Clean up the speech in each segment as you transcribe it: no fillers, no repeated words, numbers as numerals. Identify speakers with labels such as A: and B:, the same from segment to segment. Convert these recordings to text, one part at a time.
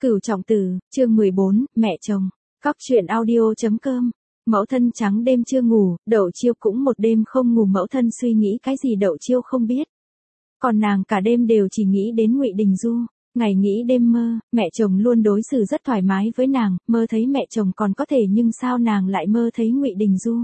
A: Cửu Trọng Tử, chương 14, mẹ chồng. Cóc truyện audio.com. Mẫu thân trắng đêm chưa ngủ, Đậu Chiêu cũng một đêm không ngủ. Mẫu thân suy nghĩ cái gì Đậu Chiêu không biết. Còn nàng cả đêm đều chỉ nghĩ đến Ngụy Đình Du. Ngày nghĩ đêm mơ, mẹ chồng luôn đối xử rất thoải mái với nàng, mơ thấy mẹ chồng còn có thể, nhưng sao nàng lại mơ thấy Ngụy Đình Du?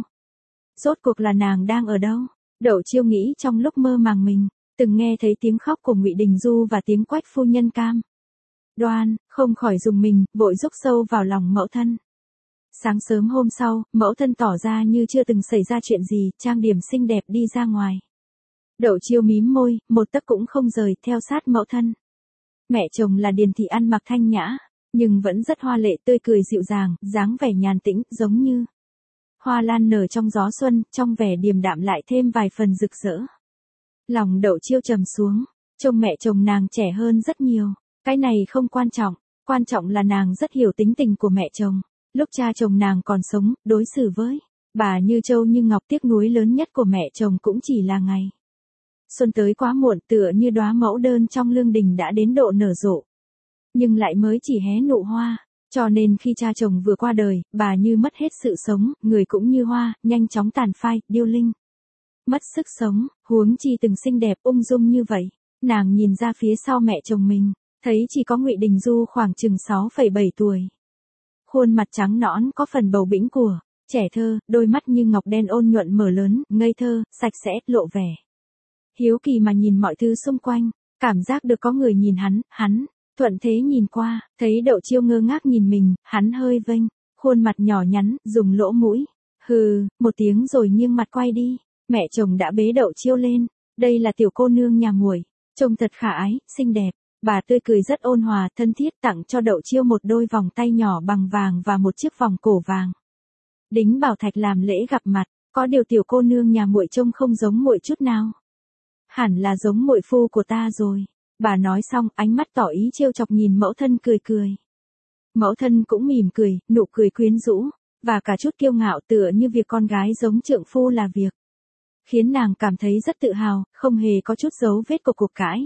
A: Rốt cuộc là nàng đang ở đâu? Đậu Chiêu nghĩ trong lúc mơ màng mình từng nghe thấy tiếng khóc của Ngụy Đình Du và tiếng Quách phu nhân cam đoan, không khỏi rùng mình, vội rúc sâu vào lòng mẫu thân. Sáng sớm hôm sau, mẫu thân tỏ ra như chưa từng xảy ra chuyện gì, trang điểm xinh đẹp đi ra ngoài. Đậu Chiêu mím môi, một tấc cũng không rời, theo sát mẫu thân. Mẹ chồng là Điền thị ăn mặc thanh nhã, nhưng vẫn rất hoa lệ, tươi cười dịu dàng, dáng vẻ nhàn tĩnh, giống như hoa lan nở trong gió xuân, trong vẻ điềm đạm lại thêm vài phần rực rỡ. Lòng Đậu Chiêu trầm xuống, trông mẹ chồng nàng trẻ hơn rất nhiều. Cái này không quan trọng, quan trọng là nàng rất hiểu tính tình của mẹ chồng. Lúc cha chồng nàng còn sống, đối xử với bà như châu như ngọc. Tiếc nuối lớn nhất của mẹ chồng cũng chỉ là ngày xuân tới quá muộn, tựa như đóa mẫu đơn trong lương đình đã đến độ nở rộ, nhưng lại mới chỉ hé nụ hoa. Cho nên khi cha chồng vừa qua đời, bà như mất hết sự sống, người cũng như hoa, nhanh chóng tàn phai, điêu linh. Mất sức sống, huống chi từng xinh đẹp ung dung như vậy. Nàng nhìn ra phía sau mẹ chồng mình, thấy chỉ có Ngụy Đình Du khoảng chừng 6,7 tuổi. Khuôn mặt trắng nõn có phần bầu bĩnh của trẻ thơ, đôi mắt như ngọc đen ôn nhuận mở lớn, ngây thơ, sạch sẽ, lộ vẻ hiếu kỳ mà nhìn mọi thứ xung quanh, cảm giác được có người nhìn hắn thuận thế nhìn qua, thấy Đậu Chiêu ngơ ngác nhìn mình, hắn hơi vênh khuôn mặt nhỏ nhắn, dùng lỗ mũi hừ một tiếng rồi nghiêng mặt quay đi. Mẹ chồng đã bế Đậu Chiêu lên, đây là tiểu cô nương nhà muội, trông thật khả ái, xinh đẹp. Bà tươi cười rất ôn hòa, thân thiết, tặng cho Đậu Chiêu một đôi vòng tay nhỏ bằng vàng và một chiếc vòng cổ vàng. Đính bảo thạch làm lễ gặp mặt, có điều tiểu cô nương nhà muội trông không giống muội chút nào. Hẳn là giống muội phu của ta rồi. Bà nói xong, ánh mắt tỏ ý trêu chọc nhìn mẫu thân cười cười. Mẫu thân cũng mỉm cười, nụ cười quyến rũ, và cả chút kiêu ngạo, tựa như việc con gái giống trượng phu là việc khiến nàng cảm thấy rất tự hào, không hề có chút dấu vết của cuộc cãi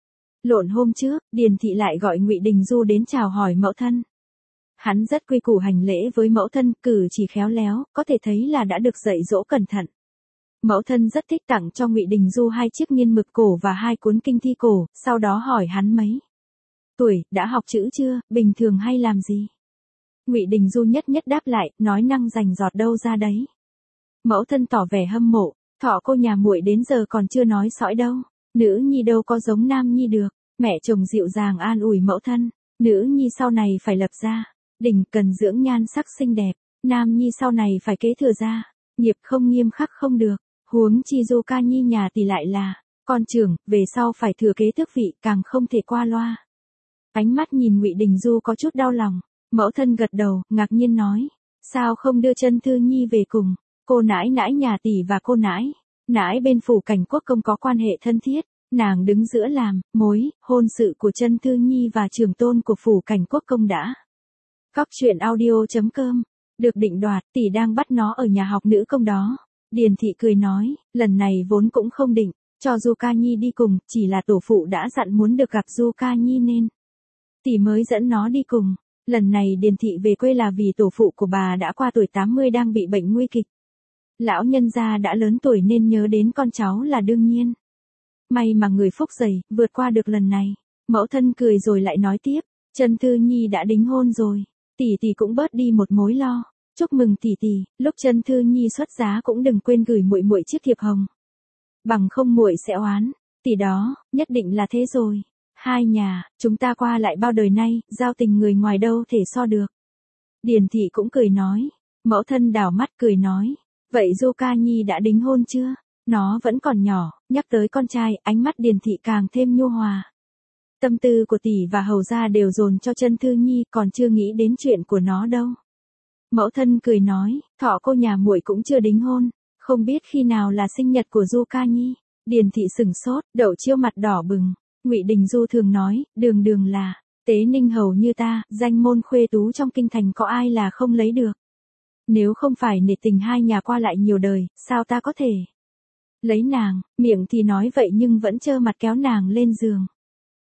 A: lộn hôm trước. Điền thị lại gọi Ngụy Đình Du đến chào hỏi mẫu thân. Hắn rất quy củ hành lễ với mẫu thân, cử chỉ khéo léo, có thể thấy là đã được dạy dỗ cẩn thận. Mẫu thân rất thích, tặng cho Ngụy Đình Du 2 chiếc nghiên mực cổ và 2 cuốn kinh thi cổ, sau đó hỏi hắn mấy tuổi, đã học chữ chưa, bình thường hay làm gì. Ngụy Đình Du nhất nhất đáp lại, nói năng rành rọt đâu ra đấy. Mẫu thân tỏ vẻ hâm mộ, thọ cô nhà muội đến giờ còn chưa nói sõi đâu. Nữ nhi đâu có giống nam nhi được. Mẹ chồng dịu dàng an ủi mẫu thân, nữ nhi sau này phải lập gia đình, cần dưỡng nhan sắc xinh đẹp. Nam nhi sau này phải kế thừa gia nghiệp, không nghiêm khắc không được. Huống chi Du Ca Nhi nhà tỷ lại là con trưởng, về sau phải thừa kế tước vị, càng không thể qua loa. Ánh mắt nhìn Ngụy Đình Du có chút đau lòng. Mẫu thân gật đầu, ngạc nhiên nói, sao không đưa Chân Thư Nhi về cùng? Cô nãi nãi nhà tỷ và cô nãi bên phủ Cảnh Quốc Công có quan hệ thân thiết, nàng đứng giữa làm mối hôn sự của Chân Thư Nhi và trưởng tôn của phủ Cảnh Quốc Công đã. Cóc truyện audio.com. Được định đoạt, tỷ đang bắt nó ở nhà học nữ công đó. Điền thị cười nói, lần này vốn cũng không định cho Du Ca Nhi đi cùng, chỉ là tổ phụ đã dặn muốn được gặp Du Ca Nhi nên tỷ mới dẫn nó đi cùng. Lần này Điền thị về quê là vì tổ phụ của bà đã qua tuổi 80 đang bị bệnh nguy kịch. Lão nhân gia đã lớn tuổi nên nhớ đến con cháu là đương nhiên. May mà người phúc dày, vượt qua được lần này. Mẫu thân cười rồi lại nói tiếp, Chân Thư Nhi đã đính hôn rồi, tỷ cũng bớt đi một mối lo. Chúc mừng tỷ, lúc Chân Thư Nhi xuất giá cũng đừng quên gửi muội chiếc thiệp hồng. Bằng không muội sẽ oán. Tỷ đó, nhất định là thế rồi. Hai nhà, chúng ta qua lại bao đời nay, giao tình người ngoài đâu thể so được. Điền thị cũng cười nói. Mẫu thân đảo mắt cười nói, vậy Du Ca Nhi đã đính hôn chưa? Nó vẫn còn nhỏ. Nhắc tới con trai, ánh mắt Điền thị càng thêm nhu hòa. Tâm tư của tỷ và hầu gia đều dồn cho Chân Thư Nhi, còn chưa nghĩ đến chuyện của nó đâu. Mẫu thân cười nói, thọ cô nhà muội cũng chưa đính hôn, không biết khi nào là sinh nhật của Du Ca Nhi. Điền thị sừng sốt, Đậu Chiêu mặt đỏ bừng. Ngụy Đình Du thường nói, đường là tế ninh hầu như ta, danh môn khuê tú trong kinh thành có ai là không lấy được. Nếu không phải nể tình hai nhà qua lại nhiều đời, sao ta có thể lấy nàng. Miệng thì nói vậy nhưng vẫn trơ mặt kéo nàng lên giường.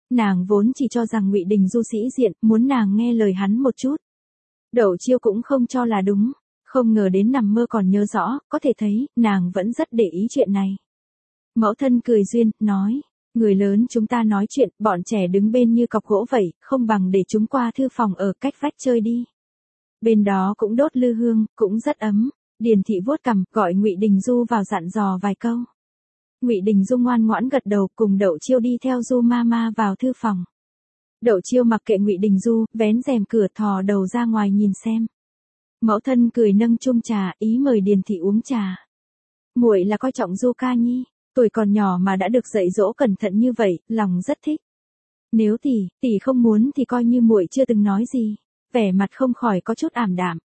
A: Nàng vốn chỉ cho rằng Ngụy Đình Du sĩ diện, muốn nàng nghe lời hắn một chút. Đậu Chiêu cũng không cho là đúng, không ngờ đến nằm mơ còn nhớ rõ, có thể thấy, nàng vẫn rất để ý chuyện này. Mẫu thân cười duyên, nói, người lớn chúng ta nói chuyện, bọn trẻ đứng bên như cọc gỗ vậy, không bằng để chúng qua thư phòng ở cách vách chơi đi. Bên đó cũng đốt lư hương, cũng rất ấm. Điền thị vuốt cằm, gọi Ngụy Đình Du vào dặn dò vài câu. Ngụy Đình Du ngoan ngoãn gật đầu, cùng Đậu Chiêu đi theo Du Mama vào thư phòng. Đậu Chiêu mặc kệ Ngụy Đình Du, vén rèm cửa thò đầu ra ngoài nhìn xem. Mẫu thân cười nâng chung trà, ý mời Điền thị uống trà. Muội là coi trọng Du Ca Nhi, tuổi còn nhỏ mà đã được dạy dỗ cẩn thận như vậy, lòng rất thích. Nếu tỷ không muốn thì coi như muội chưa từng nói gì. Vẻ mặt không khỏi có chút ảm đạm.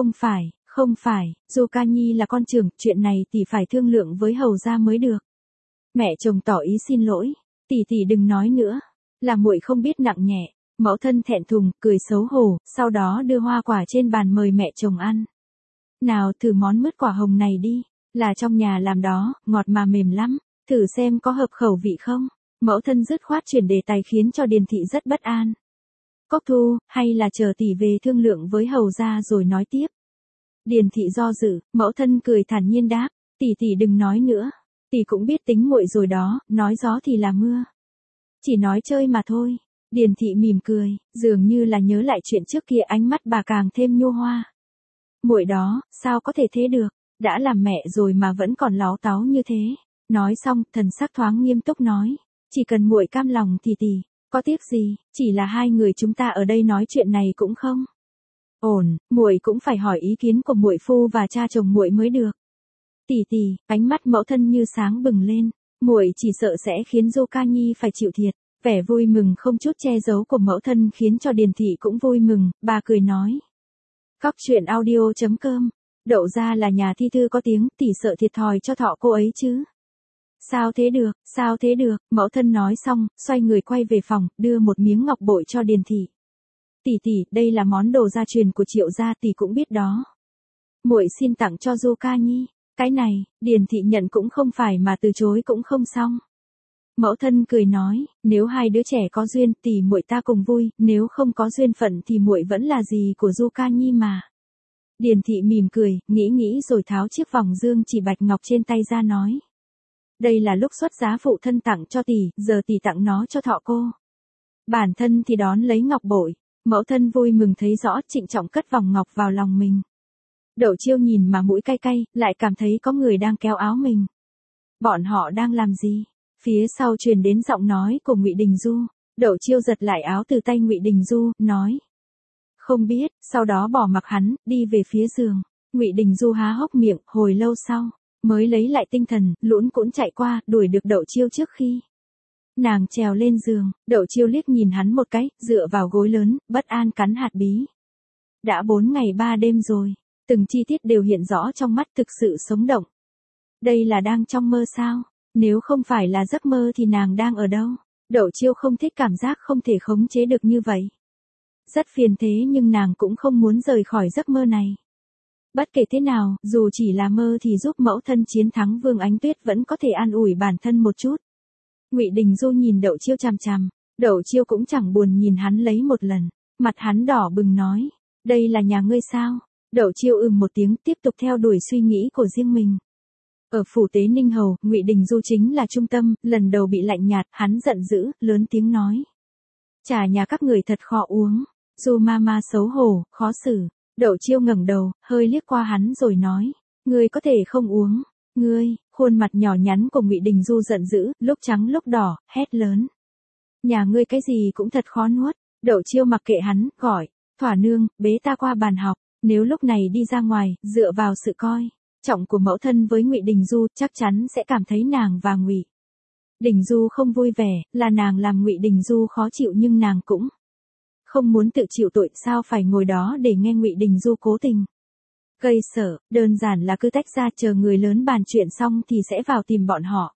A: Không phải, Du Ca Nhi là con trưởng, chuyện này tỷ phải thương lượng với hầu gia mới được. Mẹ chồng tỏ ý xin lỗi, tỷ đừng nói nữa, là muội không biết nặng nhẹ. Mẫu thân thẹn thùng, cười xấu hổ, sau đó đưa hoa quả trên bàn mời mẹ chồng ăn. Nào thử món mứt quả hồng này đi, là trong nhà làm đó, ngọt mà mềm lắm, thử xem có hợp khẩu vị không. Mẫu thân dứt khoát chuyển đề tài khiến cho Điền thị rất bất an. Cốc Thu, hay là chờ tỷ về thương lượng với hầu gia rồi nói tiếp. Điền thị do dự, mẫu thân cười thản nhiên đáp, tỷ đừng nói nữa, tỷ cũng biết tính muội rồi đó, nói gió thì là mưa. Chỉ nói chơi mà thôi. Điền thị mỉm cười, dường như là nhớ lại chuyện trước kia, ánh mắt bà càng thêm nhu hoa. Muội đó, sao có thể thế được, đã làm mẹ rồi mà vẫn còn láo táo như thế. Nói xong, thần sắc thoáng nghiêm túc nói, chỉ cần muội cam lòng thì tỷ, có tiếc gì, chỉ là hai người chúng ta ở đây nói chuyện này cũng không ổn, muội cũng phải hỏi ý kiến của muội phu và cha chồng muội mới được. Tỷ, ánh mắt mẫu thân như sáng bừng lên, muội chỉ sợ sẽ khiến Du Ca Nhi phải chịu thiệt. Vẻ vui mừng không chút che giấu của mẫu thân khiến cho Điền thị cũng vui mừng, bà cười nói. Cóc truyện audio.com, Đậu ra là nhà thi thư có tiếng, tỷ sợ thiệt thòi cho thọ cô ấy chứ. Sao thế được, mẫu thân nói xong, xoay người quay về phòng, đưa một miếng ngọc bội cho Điền thị. Tỷ, đây là món đồ gia truyền của Triệu gia, tỷ cũng biết đó. Muội xin tặng cho Du Ca Nhi, cái này, Điền thị nhận cũng không phải mà từ chối cũng không xong. Mẫu thân cười nói, nếu hai đứa trẻ có duyên, tỷ muội ta cùng vui, nếu không có duyên phận thì muội vẫn là gì của Du Ca Nhi mà. Điền thị mỉm cười, nghĩ rồi tháo chiếc vòng dương chỉ bạch ngọc trên tay ra nói. Đây là lúc xuất giá phụ thân tặng cho tỷ, giờ tỷ tặng nó cho thọ cô. Bản thân thì đón lấy ngọc bội, mẫu thân vui mừng thấy rõ, trịnh trọng cất vòng ngọc vào lòng mình. Đậu Chiêu nhìn mà mũi cay cay, lại cảm thấy có người đang kéo áo mình. Bọn họ đang làm gì? Phía sau truyền đến giọng nói của Ngụy Đình Du. Đậu Chiêu giật lại áo từ tay Ngụy Đình Du, nói. Không biết, sau đó bỏ mặc hắn, đi về phía giường. Ngụy Đình Du há hốc miệng, hồi lâu sau, mới lấy lại tinh thần, lũn cũn chạy qua, đuổi được Đậu Chiêu trước khi nàng trèo lên giường. Đậu Chiêu liếc nhìn hắn một cái, dựa vào gối lớn, bất an cắn hạt bí. Đã 4 ngày 3 đêm rồi, từng chi tiết đều hiện rõ trong mắt, thực sự sống động. Đây là đang trong mơ sao? Nếu không phải là giấc mơ thì nàng đang ở đâu? Đậu Chiêu không thích cảm giác không thể khống chế được như vậy. Rất phiền thế nhưng nàng cũng không muốn rời khỏi giấc mơ này. Bất kể thế nào, dù chỉ là mơ thì giúp mẫu thân chiến thắng Vương Ánh Tuyết vẫn có thể an ủi bản thân một chút. Ngụy Đình Du nhìn Đậu Chiêu chằm chằm, Đậu Chiêu cũng chẳng buồn nhìn hắn lấy một lần, mặt hắn đỏ bừng nói, đây là nhà ngươi sao? Đậu Chiêu một tiếng, tiếp tục theo đuổi suy nghĩ của riêng mình. Ở phủ Tế Ninh Hầu, Ngụy Đình Du chính là trung tâm, lần đầu bị lạnh nhạt, hắn giận dữ, lớn tiếng nói. Trà nhà các người thật khó uống. Du Mama xấu hổ, khó xử. Đậu Chiêu ngẩng đầu, hơi liếc qua hắn rồi nói. Ngươi có thể không uống. Ngươi, khuôn mặt nhỏ nhắn của Ngụy Đình Du giận dữ, lúc trắng lúc đỏ, hét lớn. Nhà ngươi cái gì cũng thật khó nuốt. Đậu Chiêu mặc kệ hắn, gọi. Thỏa nương, bế ta qua bàn học. Nếu lúc này đi ra ngoài, dựa vào sự coi trọng của mẫu thân với Ngụy Đình Du, chắc chắn sẽ cảm thấy nàng và Ngụy Đình Du không vui vẻ, là nàng làm Ngụy Đình Du khó chịu nhưng nàng cũng không muốn tự chịu tội, sao phải ngồi đó để nghe Ngụy Đình Du cố tình gây sợ, đơn giản là cứ tách ra, chờ người lớn bàn chuyện xong thì sẽ vào tìm bọn họ.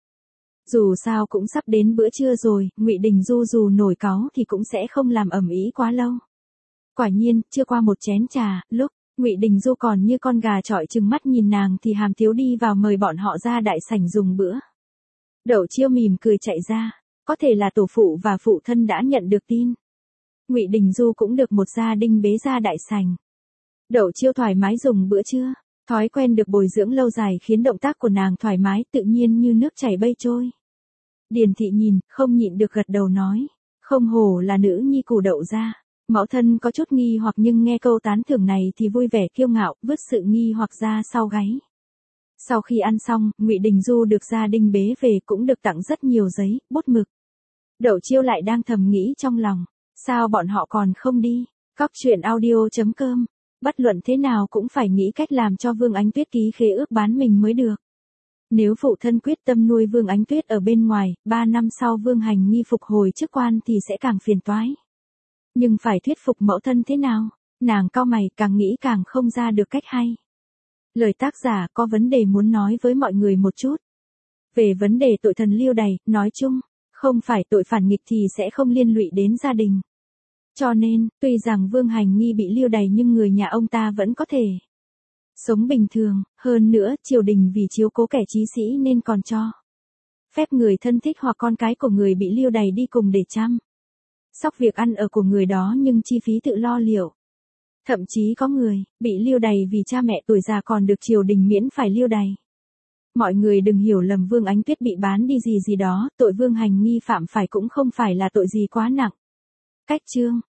A: Dù sao cũng sắp đến bữa trưa rồi, Ngụy Đình Du dù nổi cáu thì cũng sẽ không làm ầm ĩ quá lâu. Quả nhiên, chưa qua một chén trà, lúc Ngụy Đình Du còn như con gà trọi trừng mắt nhìn nàng thì Hàm Tiếu đi vào mời bọn họ ra đại sảnh dùng bữa. Đậu Chiêu mỉm cười chạy ra, có thể là tổ phụ và phụ thân đã nhận được tin. Ngụy Đình Du cũng được một gia đình bế ra đại sảnh. Đậu Chiêu thoải mái dùng bữa trưa, thói quen được bồi dưỡng lâu dài khiến động tác của nàng thoải mái tự nhiên như nước chảy bay trôi. Điền Thị nhìn, không nhịn được gật đầu nói, không hổ là nữ nhi của Đậu gia. Mẫu thân có chút nghi hoặc nhưng nghe câu tán thưởng này thì vui vẻ kiêu ngạo, vứt sự nghi hoặc ra sau gáy. Sau khi ăn xong, Ngụy Đình Du được gia đình bế về cũng được tặng rất nhiều giấy, bút mực. Đậu Chiêu lại đang thầm nghĩ trong lòng, sao bọn họ còn không đi? Cóc truyện audio.com. Bất luận thế nào cũng phải nghĩ cách làm cho Vương Ánh Tuyết ký khế ước bán mình mới được. Nếu phụ thân quyết tâm nuôi Vương Ánh Tuyết ở bên ngoài, 3 năm sau Vương Hành Nghi phục hồi chức quan thì sẽ càng phiền toái. Nhưng phải thuyết phục mẫu thân thế nào? Nàng cau mày, càng nghĩ càng không ra được cách hay. Lời tác giả có vấn đề muốn nói với mọi người một chút. Về vấn đề tội thần Liêu Đày, nói chung, không phải tội phản nghịch thì sẽ không liên lụy đến gia đình. Cho nên, tuy rằng Vương Hành Nghi bị Liêu Đày nhưng người nhà ông ta vẫn có thể sống bình thường, hơn nữa, triều đình vì chiếu cố kẻ chí sĩ nên còn cho phép người thân thích hoặc con cái của người bị Liêu Đày đi cùng để chăm sóc việc ăn ở của người đó nhưng chi phí tự lo liệu. Thậm chí có người bị Liêu Đày vì cha mẹ tuổi già còn được triều đình miễn phải Liêu Đày. Mọi người đừng hiểu lầm Vương Ánh Tuyết bị bán đi gì đó, tội Vương Hành Nghi phạm phải cũng không phải là tội gì quá nặng. Cách chương